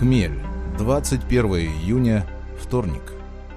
Хмель. 21 июня. Вторник.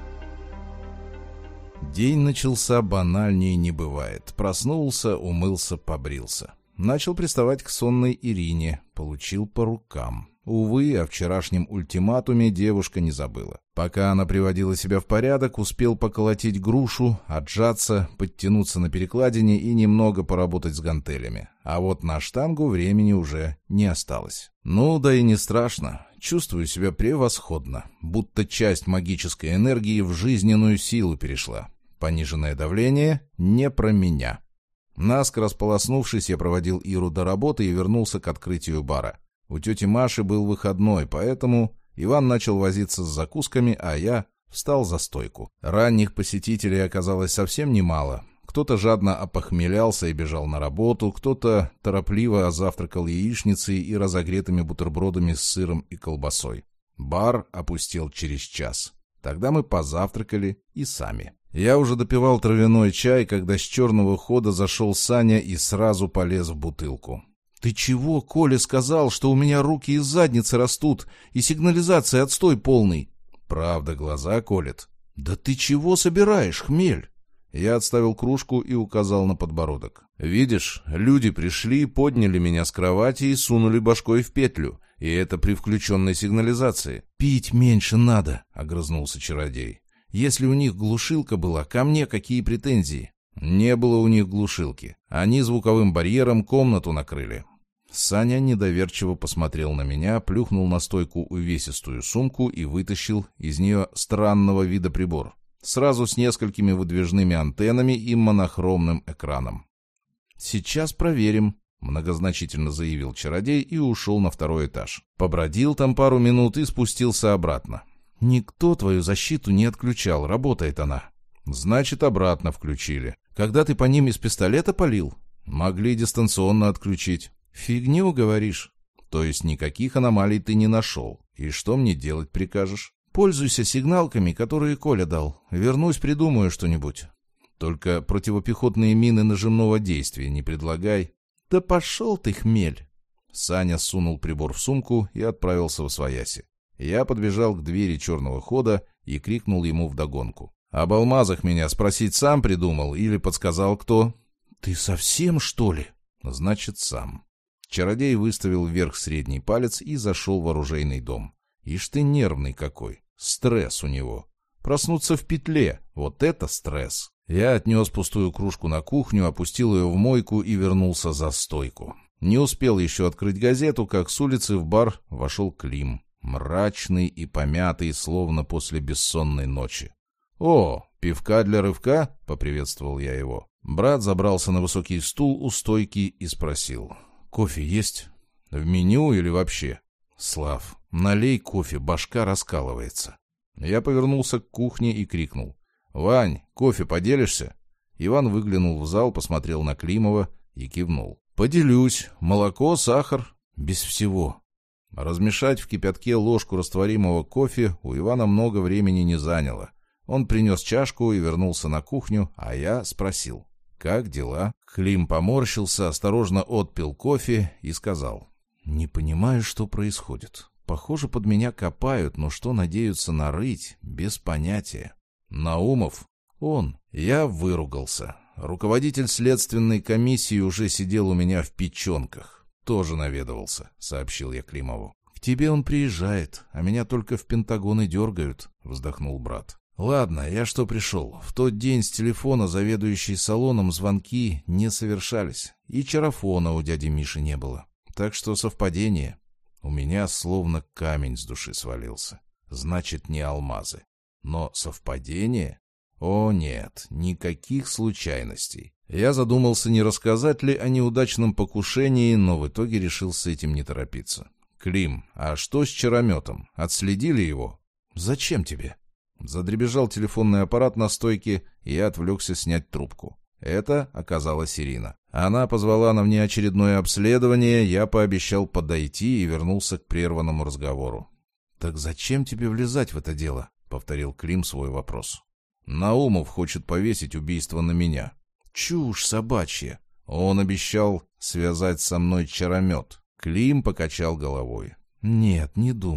День начался банальнее не бывает. Проснулся, умылся, побрился. Начал приставать к сонной Ирине. Получил по рукам. Увы, о вчерашнем ультиматуме девушка не забыла. Пока она приводила себя в порядок, успел поколотить грушу, отжаться, подтянуться на перекладине и немного поработать с гантелями. А вот на штангу времени уже не осталось. Ну да и не страшно. Чувствую себя превосходно, будто часть магической энергии в жизненную силу перешла. Пониженное давление не про меня. Наскоро сполоснувшись, я проводил Иру до работы и вернулся к открытию бара. У тети Маши был выходной, поэтому Иван начал возиться с закусками, а я встал за стойку. Ранних посетителей оказалось совсем немало. Кто-то жадно опохмелялся и бежал на работу, кто-то торопливо завтракал яичницей и разогретыми бутербродами с сыром и колбасой. Бар опустел через час. Тогда мы позавтракали и сами. Я уже допивал травяной чай, когда с черного хода зашел Саня и сразу полез в бутылку. «Ты чего, Коля сказал, что у меня руки из задницы растут, и сигнализация отстой полный?» «Правда, глаза колет». «Да ты чего собираешь, Хмель?» Я отставил кружку и указал на подбородок. «Видишь, люди пришли, подняли меня с кровати и сунули башкой в петлю, и это при включенной сигнализации». «Пить меньше надо», — огрызнулся чародей. «Если у них глушилка была, ко мне какие претензии?» «Не было у них глушилки. Они звуковым барьером комнату накрыли». Саня недоверчиво посмотрел на меня, плюхнул на стойку увесистую сумку и вытащил из нее странного вида прибор. Сразу с несколькими выдвижными антеннами и монохромным экраном. «Сейчас проверим», — многозначительно заявил чародей и ушел на второй этаж. Побродил там пару минут и спустился обратно. «Никто твою защиту не отключал, работает она». «Значит, обратно включили. Когда ты по ним из пистолета палил?» «Могли дистанционно отключить». «Фигню, говоришь?» «То есть никаких аномалий ты не нашел. И что мне делать прикажешь?» «Пользуйся сигналками, которые Коля дал. Вернусь, придумаю что-нибудь». «Только противопехотные мины нажимного действия не предлагай». «Да пошел ты, Хмель!» Саня сунул прибор в сумку и отправился восвояси. Я подбежал к двери черного хода и крикнул ему вдогонку. «Об алмазах меня спросить сам придумал или подсказал кто?» «Ты совсем, что ли?» «Значит, сам». Чародей выставил вверх средний палец и зашел в оружейный дом. «Ишь ты нервный какой! Стресс у него! Проснуться в петле! Вот это стресс!» Я отнес пустую кружку на кухню, опустил ее в мойку и вернулся за стойку. Не успел еще открыть газету, как с улицы в бар вошел Клим. Мрачный и помятый, словно после бессонной ночи. «О, пивка для рывка?» — поприветствовал я его. Брат забрался на высокий стул у стойки и спросил. «Кофе есть? В меню или вообще?» «Слав, налей кофе, башка раскалывается». Я повернулся к кухне и крикнул. «Вань, кофе поделишься?» Иван выглянул в зал, посмотрел на Климова и кивнул. «Поделюсь. Молоко, сахар. Без всего». Размешать в кипятке ложку растворимого кофе у Ивана много времени не заняло. Он принес чашку и вернулся на кухню, а я спросил. «Как дела?» Клим поморщился, осторожно отпил кофе и сказал. «Не понимаю, что происходит. Похоже, под меня копают, но что надеются нарыть, без понятия». «Наумов?» «Он». Я выругался. Руководитель следственной комиссии уже сидел у меня в печенках. «Тоже наведывался», — сообщил я Климову. «К тебе он приезжает, а меня только в Пентагон и дергают», — вздохнул брат. «Ладно, я что пришел. В тот день с телефона заведующей салоном звонки не совершались, и чарафона у дяди Миши не было. Так что совпадение. У меня словно камень с души свалился. Значит, не алмазы. Но совпадение? О нет, никаких случайностей». Я задумался, не рассказать ли о неудачном покушении, но в итоге решил с этим не торопиться. «Клим, а что с чарометом? Отследили его?» «Зачем тебе?» Задребезжал телефонный аппарат на стойке, и я отвлекся снять трубку. Это оказалась Ирина. Она позвала на внеочередное обследование, я пообещал подойти и вернулся к прерванному разговору. «Так зачем тебе влезать в это дело?» — повторил Клим свой вопрос. «Наумов хочет повесить убийство на меня». «Чушь собачья!» Он обещал связать со мной чаромет. Клим покачал головой. «Нет, не думаю.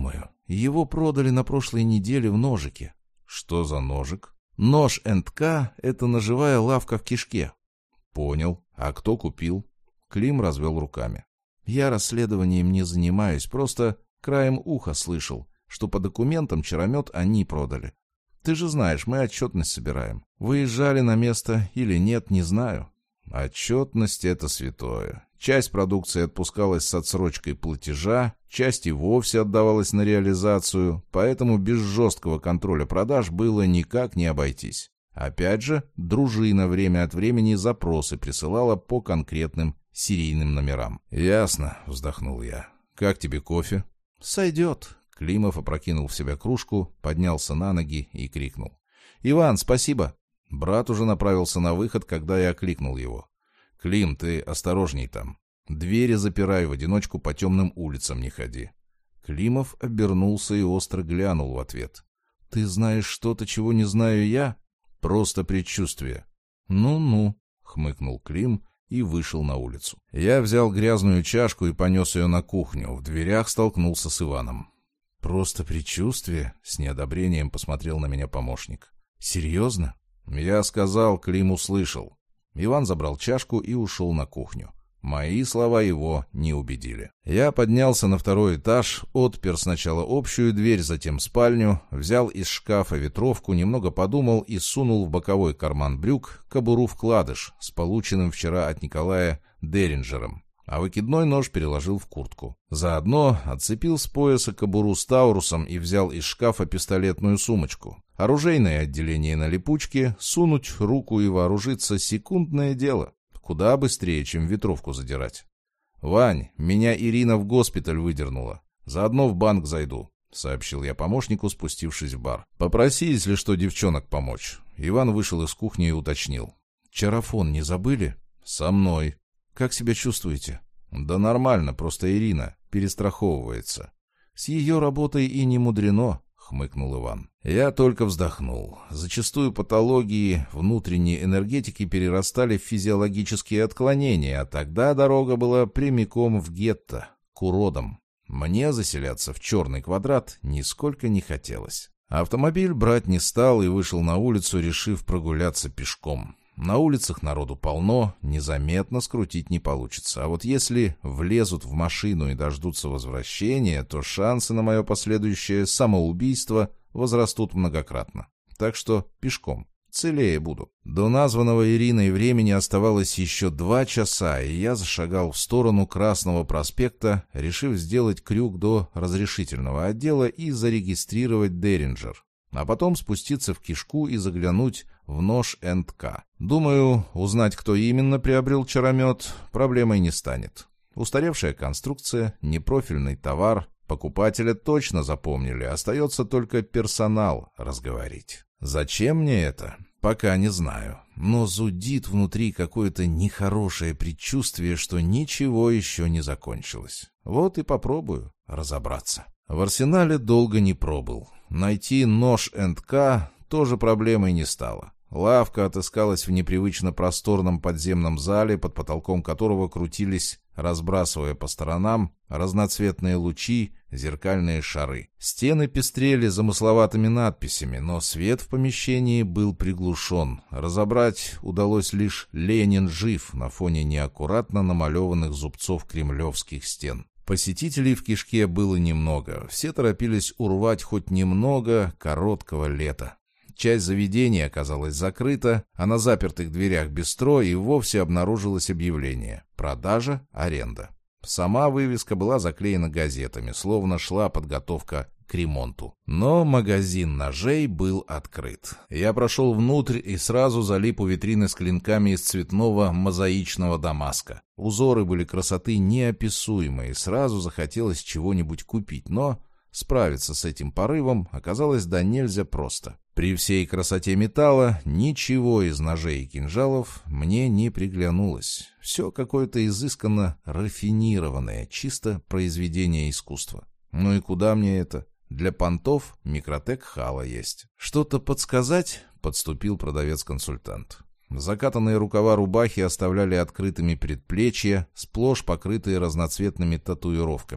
Его продали на прошлой неделе в Ножике». «Что за Ножик?» «Нож &К — это ножевая лавка в Кишке». «Понял. А кто купил?» Клим развел руками. «Я расследованием не занимаюсь, просто краем уха слышал, что по документам Черомет они продали. Ты же знаешь, мы отчетность собираем. Выезжали на место или нет, не знаю». «Отчетность — это святое. Часть продукции отпускалась с отсрочкой платежа, часть и вовсе отдавалась на реализацию, поэтому без жесткого контроля продаж было никак не обойтись. Опять же, дружина время от времени запросы присылала по конкретным серийным номерам». «Ясно», — вздохнул я. «Как тебе кофе?» «Сойдет». Климов опрокинул в себя кружку, поднялся на ноги и крикнул: «Иван, спасибо!» Брат уже направился на выход, когда я окликнул его. «Клим, ты осторожней там. Двери запирай, в одиночку по темным улицам не ходи». Климов обернулся и остро глянул в ответ. «Ты знаешь что-то, чего не знаю я?» «Просто предчувствие». «Ну-ну», — хмыкнул Клим и вышел на улицу. Я взял грязную чашку и понес ее на кухню. В дверях столкнулся с Иваном. «Просто предчувствие?» — с неодобрением посмотрел на меня помощник. «Серьезно?» Я сказал, Клим услышал. Иван забрал чашку и ушел на кухню. Мои слова его не убедили. Я поднялся на второй этаж, отпер сначала общую дверь, затем спальню, взял из шкафа ветровку, немного подумал и сунул в боковой карман брюк кобуру-вкладыш с полученным вчера от Николая Деринджером, а выкидной нож переложил в куртку. Заодно отцепил с пояса кобуру с таурусом и взял из шкафа пистолетную сумочку. Оружейное отделение на липучке, сунуть руку и вооружиться — секундное дело. Куда быстрее, чем ветровку задирать. «Вань, меня Ирина в госпиталь выдернула. Заодно в банк зайду», — сообщил я помощнику, спустившись в бар. «Попроси, если что, девчонок помочь». Иван вышел из кухни и уточнил: «Чарафон не забыли?» «Со мной». «Как себя чувствуете?» «Да нормально, просто Ирина перестраховывается». «С ее работой и не мудрено», — хмыкнул Иван. Я только вздохнул. Зачастую патологии внутренней энергетики перерастали в физиологические отклонения, а тогда дорога была прямиком в гетто, к уродам. Мне заселяться в черный квадрат нисколько не хотелось. Автомобиль брать не стал и вышел на улицу, решив прогуляться пешком. На улицах народу полно, незаметно скрутить не получится. А вот если влезут в машину и дождутся возвращения, то шансы на мое последующее самоубийство возрастут многократно. Так что пешком. Целее буду. До названного Ириной времени оставалось еще 2 часа, и я зашагал в сторону Красного проспекта, решив сделать крюк до разрешительного отдела и зарегистрировать Деринджер. А потом спуститься в Кишку и заглянуть в Нож &К. Думаю, узнать, кто именно приобрел чаромет, проблемой не станет. Устаревшая конструкция, непрофильный товар, покупателя точно запомнили, остается только персонал разговорить. Зачем мне это? Пока не знаю. Но зудит внутри какое-то нехорошее предчувствие, что ничего еще не закончилось. Вот и попробую разобраться. В арсенале долго не пробыл. Найти Нож &К тоже проблемой не стало. Лавка отыскалась в непривычно просторном подземном зале, под потолком которого крутились, разбрасывая по сторонам, разноцветные лучи, зеркальные шары. Стены пестрели замысловатыми надписями, но свет в помещении был приглушен. Разобрать удалось лишь «Ленин жив» на фоне неаккуратно намалеванных зубцов кремлевских стен. Посетителей в Кишке было немного. Все торопились урвать хоть немного короткого лета. Часть заведения оказалась закрыта, а на запертых дверях бистро и вовсе обнаружилось объявление «Продажа, аренда». Сама вывеска была заклеена газетами, словно шла подготовка к ремонту. Но магазин ножей был открыт. Я прошел внутрь и сразу залип у витрины с клинками из цветного мозаичного дамаска. Узоры были красоты неописуемой, сразу захотелось чего-нибудь купить, но справиться с этим порывом оказалось до нельзя просто. При всей красоте металла ничего из ножей и кинжалов мне не приглянулось. Все какое-то изысканно рафинированное, чисто произведение искусства. Ну и куда мне это? Для понтов Микротек Хала есть. «Что-то подсказать?» — подступил продавец-консультант. Закатанные рукава рубахи оставляли открытыми предплечья, сплошь покрытые разноцветными татуировками.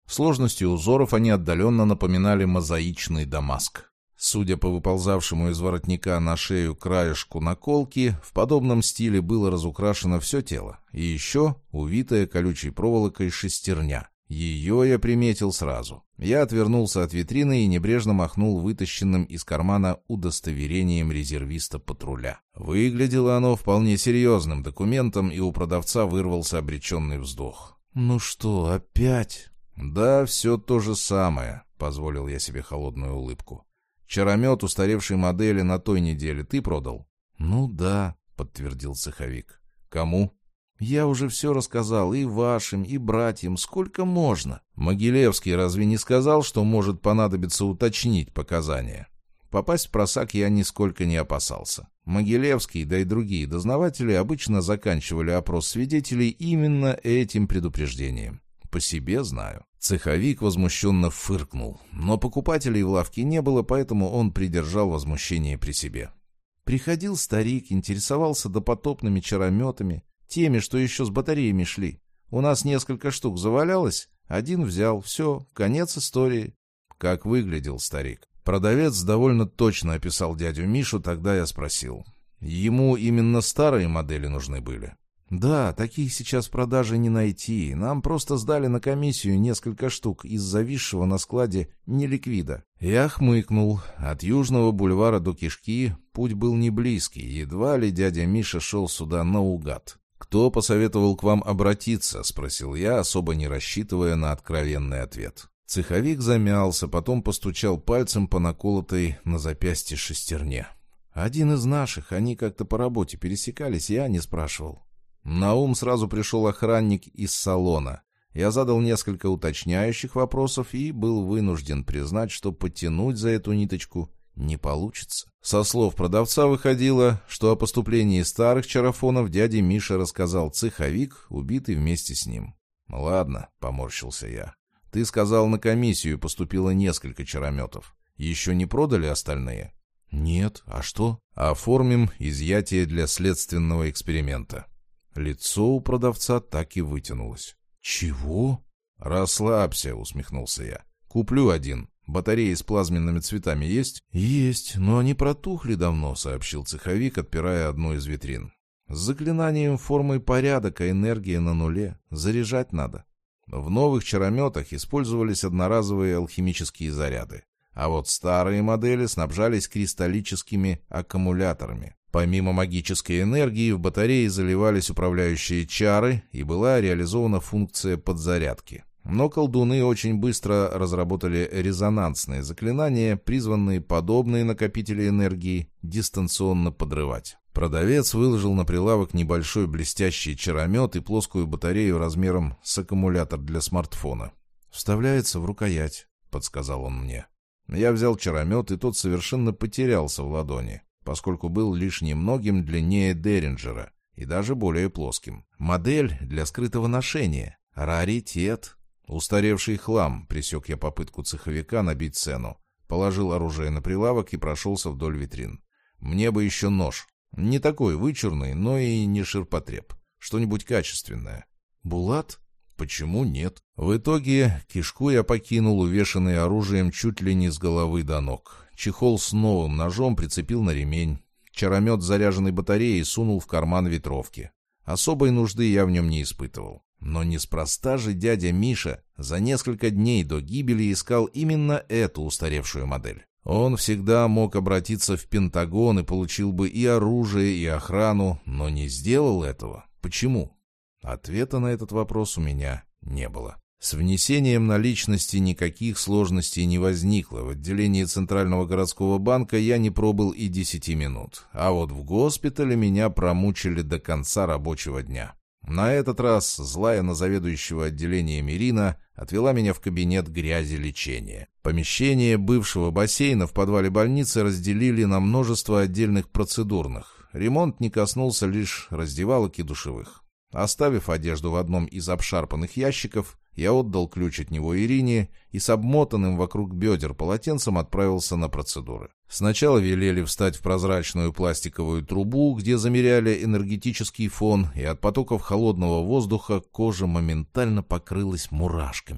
Сложностью узоров они отдаленно напоминали мозаичный дамаск. Судя по выползавшему из воротника на шею краешку наколки, в подобном стиле было разукрашено все тело, и еще увитая колючей проволокой шестерня. Ее я приметил сразу. Я отвернулся от витрины и небрежно махнул вытащенным из кармана удостоверением резервиста патруля. Выглядело оно вполне серьезным документом, и у продавца вырвался обреченный вздох. «Ну что, опять?» «Да, все то же самое», — позволил я себе холодную улыбку. «Чаромет устаревшей модели на той неделе ты продал?» «Ну да», — подтвердил цеховик. «Кому?» «Я уже все рассказал и вашим, и братьям, сколько можно». «Могилевский разве не сказал, что может понадобиться уточнить показания?» Попасть в просак я нисколько не опасался. Могилевский, да и другие дознаватели обычно заканчивали опрос свидетелей именно этим предупреждением. По себе знаю. Цеховик возмущенно фыркнул, но покупателей в лавке не было, поэтому он придержал возмущение при себе. Приходил старик, интересовался допотопными чарометами, теми, что еще с батареями шли. У нас несколько штук завалялось, один взял, все, конец истории. Как выглядел старик? Продавец довольно точно описал дядю Мишу, тогда я спросил. Ему именно старые модели нужны были? «Да, таких сейчас в продаже не найти. Нам просто сдали на комиссию несколько штук из зависшего на складе неликвида». Я хмыкнул. От Южного бульвара до Кишки путь был не близкий. Едва ли дядя Миша шел сюда наугад. «Кто посоветовал к вам обратиться?» — спросил я, особо не рассчитывая на откровенный ответ. Цеховик замялся, потом постучал пальцем по наколотой на запястье шестерне. «Один из наших. Они как-то по работе пересекались, я не спрашивал». На ум сразу пришел охранник из салона. Я задал несколько уточняющих вопросов и был вынужден признать, что потянуть за эту ниточку не получится. Со слов продавца выходило, что о поступлении старых чарафонов дяде Миша рассказал цеховик, убитый вместе с ним. «Ладно», — поморщился я. «Ты сказал, на комиссию поступило несколько чарометов. Еще не продали остальные?» «Нет. А что?» «Оформим изъятие для следственного эксперимента». Лицо у продавца так и вытянулось. «Чего?» «Расслабься», — усмехнулся я. «Куплю один. Батареи с плазменными цветами есть?» «Есть, но они протухли давно», — сообщил цеховик, отпирая одну из витрин. «С заклинанием формы порядок, а энергия на нуле. Заряжать надо». В новых чарометах использовались одноразовые алхимические заряды, а вот старые модели снабжались кристаллическими аккумуляторами. Помимо магической энергии в батареи заливались управляющие чары, и была реализована функция подзарядки. Но колдуны очень быстро разработали резонансные заклинания, призванные подобные накопители энергии дистанционно подрывать. Продавец выложил на прилавок небольшой блестящий чаромет и плоскую батарею размером с аккумулятор для смартфона. «Вставляется в рукоять», — подсказал он мне. Я взял чаромет, и тот совершенно потерялся в ладони, поскольку был лишь немногим длиннее Деринджера и даже более плоским. Модель для скрытого ношения. Раритет. Устаревший хлам, пресек я попытку цеховика набить цену. Положил оружие на прилавок и прошелся вдоль витрин. Мне бы еще нож. Не такой вычурный, но и не ширпотреб. Что-нибудь качественное. Булат? Почему нет? В итоге кишку я покинул, увешанный оружием чуть ли не с головы до ног. Чехол с новым ножом прицепил на ремень. Чаромет с заряженной батареей сунул в карман ветровки. Особой нужды я в нем не испытывал. Но неспроста же дядя Миша за несколько дней до гибели искал именно эту устаревшую модель. Он всегда мог обратиться в Пентагон и получил бы и оружие, и охрану, но не сделал этого. Почему? Ответа на этот вопрос у меня не было. С внесением наличности никаких сложностей не возникло. В отделении Центрального городского банка я не пробыл и 10 минут. А вот в госпитале меня промучили до конца рабочего дня. На этот раз злая на заведующего отделением Ирина отвела меня в кабинет грязи лечения. Помещение бывшего бассейна в подвале больницы разделили на множество отдельных процедурных. Ремонт не коснулся лишь раздевалок и душевых. Оставив одежду в одном из обшарпанных ящиков, я отдал ключ от него Ирине и с обмотанным вокруг бедер полотенцем отправился на процедуры. Сначала велели встать в прозрачную пластиковую трубу, где замеряли энергетический фон, и от потоков холодного воздуха кожа моментально покрылась мурашками.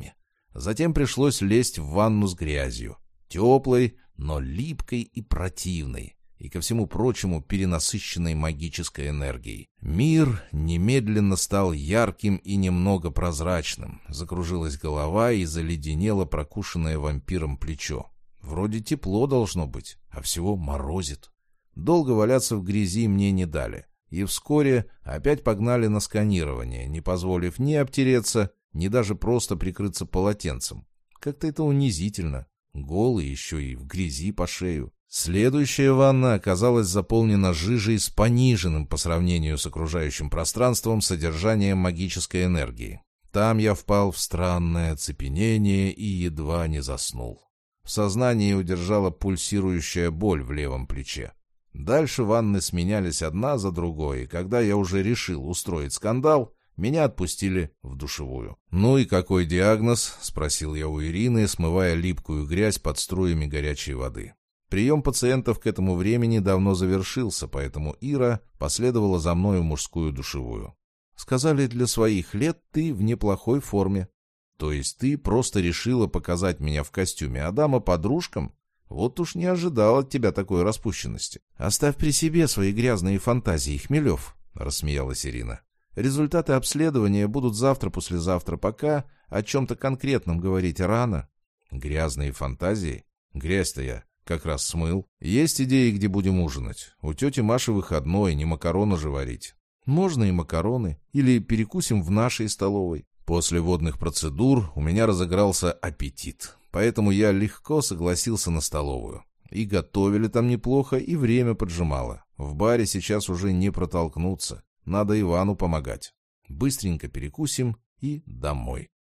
Затем пришлось лезть в ванну с грязью. Теплой, но липкой и противной. И, ко всему прочему, перенасыщенной магической энергией. Мир немедленно стал ярким и немного прозрачным. Закружилась голова и заледенело прокушенное вампиром плечо. Вроде тепло должно быть, а всего морозит. Долго валяться в грязи мне не дали. И вскоре опять погнали на сканирование, не позволив ни обтереться, ни даже просто прикрыться полотенцем. Как-то это унизительно. Голый еще и в грязи по шею. Следующая ванна оказалась заполнена жижей с пониженным по сравнению с окружающим пространством содержанием магической энергии. Там я впал в странное оцепенение и едва не заснул. В сознании удержала пульсирующая боль в левом плече. Дальше ванны сменялись одна за другой, и когда я уже решил устроить скандал, меня отпустили в душевую. «Ну и какой диагноз?» — спросил я у Ирины, смывая липкую грязь под струями горячей воды. Прием пациентов к этому времени давно завершился, поэтому Ира последовала за мной в мужскую душевую. «Сказали, для своих лет ты в неплохой форме. То есть ты просто решила показать меня в костюме Адама подружкам? Вот уж не ожидал от тебя такой распущенности. Оставь при себе свои грязные фантазии, Хмелев», — рассмеялась Ирина. «Результаты обследования будут завтра-послезавтра, пока о чем-то конкретном говорить рано». «Грязные фантазии? Грязь-то я как раз смыл. Есть идеи, где будем ужинать? У тети Маши выходной, не макароны же варить». «Можно и макароны. Или перекусим в нашей столовой». После водных процедур у меня разыгрался аппетит, поэтому я легко согласился на столовую. И готовили там неплохо, и время поджимало. В баре сейчас уже не протолкнуться. Надо Ивану помогать. Быстренько перекусим и домой.